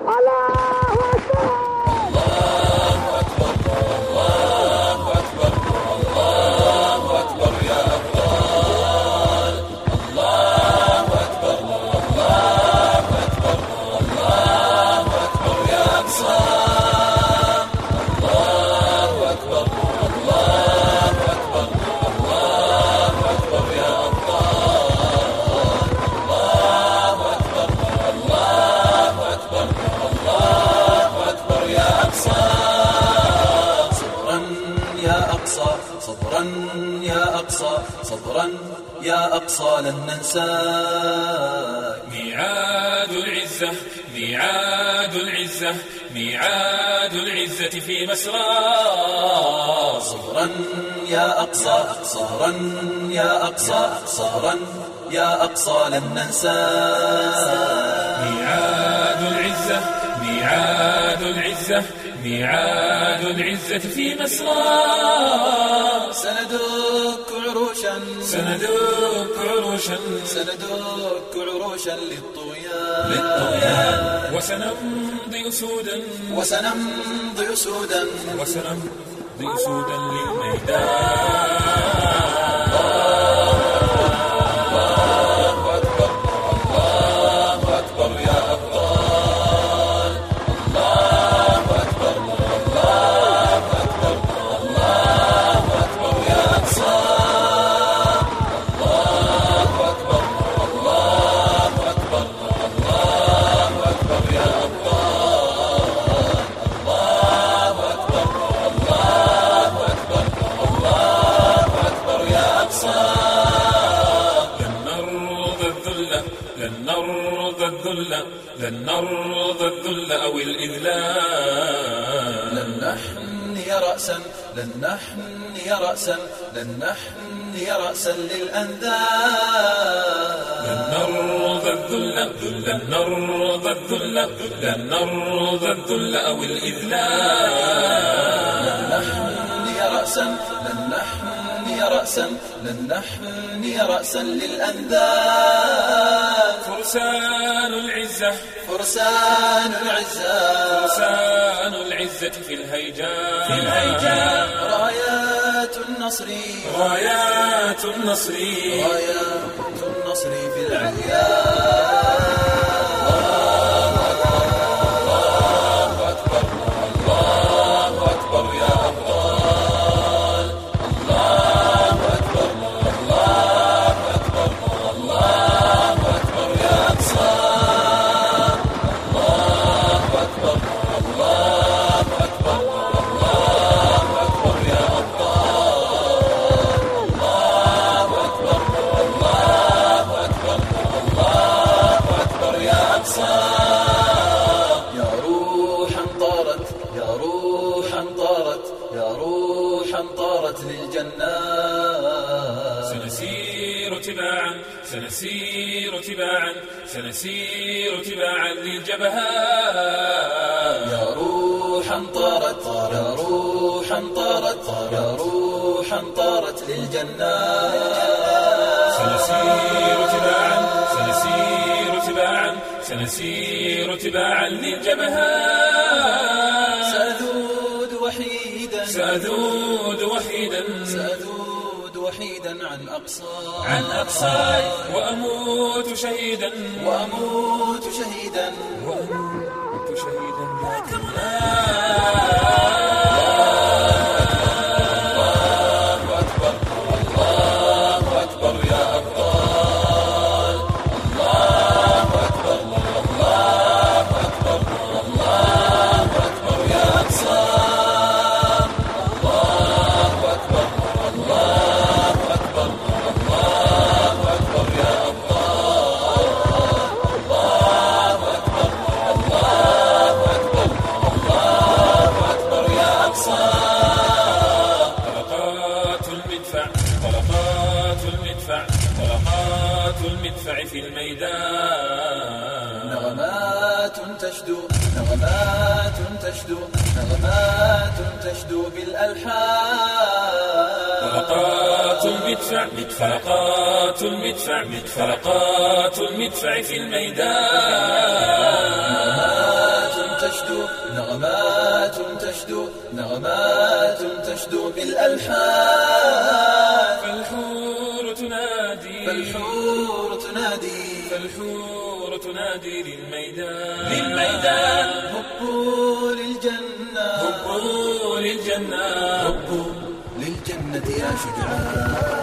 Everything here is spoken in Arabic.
صبرا يا أقصى صبرا يا أقصى لن ننساك. ميعاد العزة ميعاد العزة ميعاد العزة في مسرى. صبرا يا أقصى صبرا يا أقصى صبرا يا أقصى لن ننساك. ميعاد العزة ميعاد العزة ميعاد العزة في مسرى. سندك عروشا سندك عروشا سندك عروشا للطغيان وسنمضي أسودا وسنمضي أسودا وسنمضي أسودا للميدان. لن نرضى الذل أو الإذلال. لن نحني رأسا لن نحني رأسا لن نحني رأسا للأنذال. لن نرضى الذل لن نرضى الذل لن نرضى الذل أو الإذلال. لن نحني رأسا لن نحني رأسا لن نحني رأسا للأنذال. فرسان العزة فرسان العزة فرسان العزة في الهيجاء رايات النصر رايات النصر رايات النصر في العليا. طارت للجنات. سنسير تباعا سنسير تباعا سنسير تباعا للجبهات. يا روحا طارت يا روحا طارت يا روحا طارت للجنات. سنسير تباعا سنسير تباعا سنسير تباعا للجبهات. سأذود وحيدا سأذود وحيدا سأذود وحيدا عن أقصاي وأموت شهيدا وأموت شهيدا وأموت شهيدا طلقات المدفع في الميدان. نغمات تشدو نغمات تشدو نغمات تشدو بالألحان. طلقات المدفع طلقات المدفع طلقات المدفع في الميدان. نغمات نغمات تشدو بالألحان. فالحور تنادي فالحور تنادي فالحور تنادي للميدان هبوا للجنة هبوا للجنة هبوا للجنة يا شجعان.